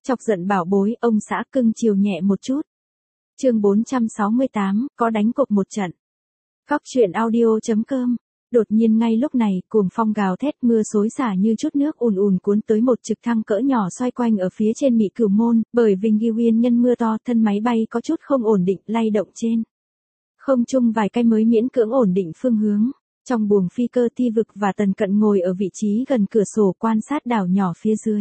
Chọc giận bảo bối, ông xã cưng chiều nhẹ một chút. Chương 468, có đánh cục một trận. Góc truyện audio.com. Đột nhiên ngay lúc này, cuồng phong gào thét, mưa xối xả như chút nước ùn ùn cuốn tới một trực thăng cỡ nhỏ xoay quanh ở phía trên Mị Cửu Môn, bởi vì nguyên nhân mưa to, thân máy bay có chút không ổn định, lay động trên không trung vài cái mới miễn cưỡng ổn định phương hướng. Trong buồng phi cơ, Thi Vực và Tần Cận ngồi ở vị trí gần cửa sổ quan sát đảo nhỏ phía dưới.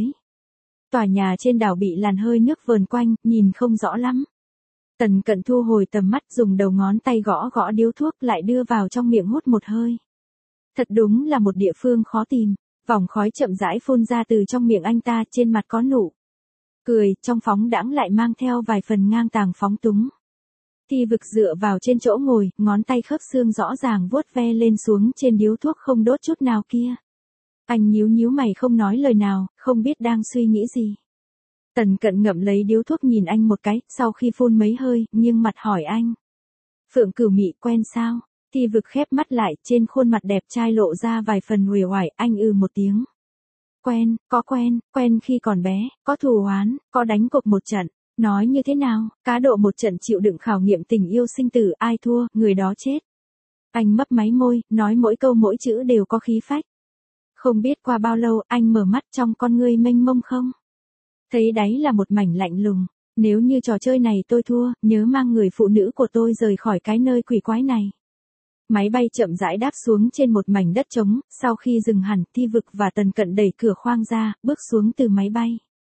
Tòa nhà trên đảo bị làn hơi nước vờn quanh, nhìn không rõ lắm. Tần Cận thu hồi tầm mắt, dùng đầu ngón tay gõ gõ điếu thuốc, lại đưa vào trong miệng hút một hơi. Thật đúng là một địa phương khó tìm. Vòng khói chậm rãi phun ra từ trong miệng anh ta, trên mặt có nụ cười, trong phóng đãng lại mang theo vài phần ngang tàng phóng túng. Thi Vực dựa vào trên chỗ ngồi, ngón tay khớp xương rõ ràng vuốt ve lên xuống trên điếu thuốc không đốt chút nào kia. Anh nhíu nhíu mày không nói lời nào, không biết đang suy nghĩ gì. Tần Cận ngậm lấy điếu thuốc nhìn anh một cái, sau khi phun mấy hơi, nghiêng mặt hỏi anh. Phượng Cửu Mị quen sao? Thi Vực khép mắt lại, trên khuôn mặt đẹp trai lộ ra vài phần uể oải, anh một tiếng. Quen, có quen khi còn bé, có thù oán, có đánh cục một trận. Nói như thế nào, cá độ một trận chịu đựng khảo nghiệm tình yêu sinh tử, ai thua, người đó chết. Anh mấp máy môi, nói mỗi câu mỗi chữ đều có khí phách. Không biết qua bao lâu, anh mở mắt, trong con ngươi mênh mông không? Thấy đáy là một mảnh lạnh lùng. Nếu như trò chơi này tôi thua, nhớ mang người phụ nữ của tôi rời khỏi cái nơi quỷ quái này. Máy bay chậm rãi đáp xuống trên một mảnh đất trống, sau khi dừng hẳn, Thi Vực và Tần Cận đẩy cửa khoang ra, bước xuống từ máy bay.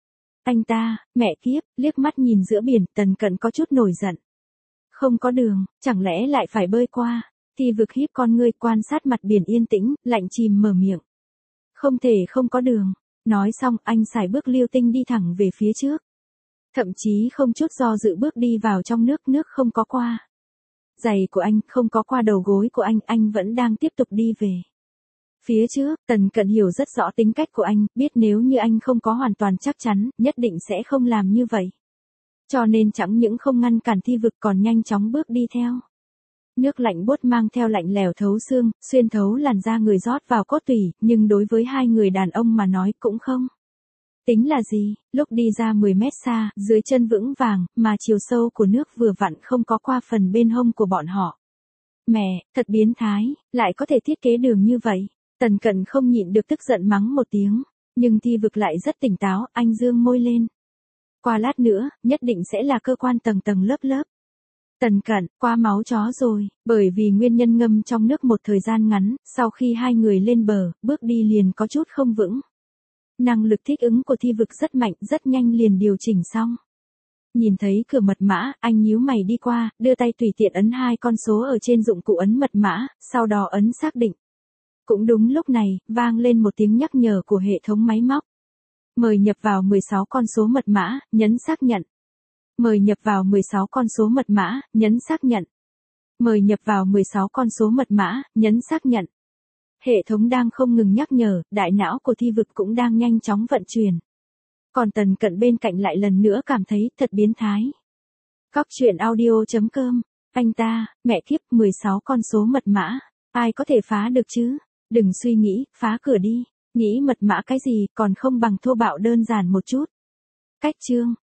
Anh ta, mẹ kiếp, liếc mắt nhìn giữa biển, Tần Cận có chút nổi giận. Không có đường, chẳng lẽ lại phải bơi qua? Thi Vực híp con ngươi quan sát mặt biển yên tĩnh, lạnh chìm mở miệng. Không thể không có đường. Nói xong, anh sải bước liêu tinh đi thẳng về phía trước. Thậm chí không chút do dự bước đi vào trong nước, nước không có qua giày của anh, không có qua đầu gối của anh vẫn đang tiếp tục đi về phía trước. Tần Cận hiểu rất rõ tính cách của anh, biết nếu như anh không có hoàn toàn chắc chắn, nhất định sẽ không làm như vậy. Cho nên chẳng những không ngăn cản Thi Vực còn nhanh chóng bước đi theo. Nước lạnh buốt mang theo lạnh lẽo thấu xương, xuyên thấu làn da người rót vào cốt tủy, nhưng đối với hai người đàn ông mà nói cũng không tính là gì. Lúc đi ra 10 mét xa, dưới chân vững vàng, mà chiều sâu của nước vừa vặn không có qua phần bên hông của bọn họ. Mẹ, thật biến thái, lại có thể thiết kế đường như vậy. Tần Cận không nhịn được tức giận mắng một tiếng, nhưng Thi Vực lại rất tỉnh táo, anh dương môi lên. Qua lát nữa, nhất định sẽ là cơ quan tầng tầng lớp lớp. Tần Cận, qua máu chó rồi, bởi vì nguyên nhân ngâm trong nước một thời gian ngắn, sau khi hai người lên bờ, bước đi liền có chút không vững. Năng lực thích ứng của Thi Vực rất mạnh, rất nhanh liền điều chỉnh xong. Nhìn thấy cửa mật mã, anh nhíu mày đi qua, đưa tay tùy tiện ấn hai con số ở trên dụng cụ ấn mật mã, sau đó ấn xác định. Cũng đúng lúc này, vang lên một tiếng nhắc nhở của hệ thống máy móc. Mời nhập vào 16 con số mật mã, nhấn xác nhận. Mời nhập vào 16 con số mật mã, nhấn xác nhận. Mời nhập vào 16 con số mật mã, nhấn xác nhận. Hệ thống đang không ngừng nhắc nhở, đại não của Thi Vực cũng đang nhanh chóng vận chuyển. Còn Tần Cận bên cạnh lại lần nữa cảm thấy thật biến thái. Góc truyện audio.com. Anh ta, mẹ kiếp, 16 con số mật mã. Ai có thể phá được chứ? Đừng suy nghĩ, phá cửa đi. Nghĩ mật mã cái gì, còn không bằng thô bạo đơn giản một chút. Cách chương.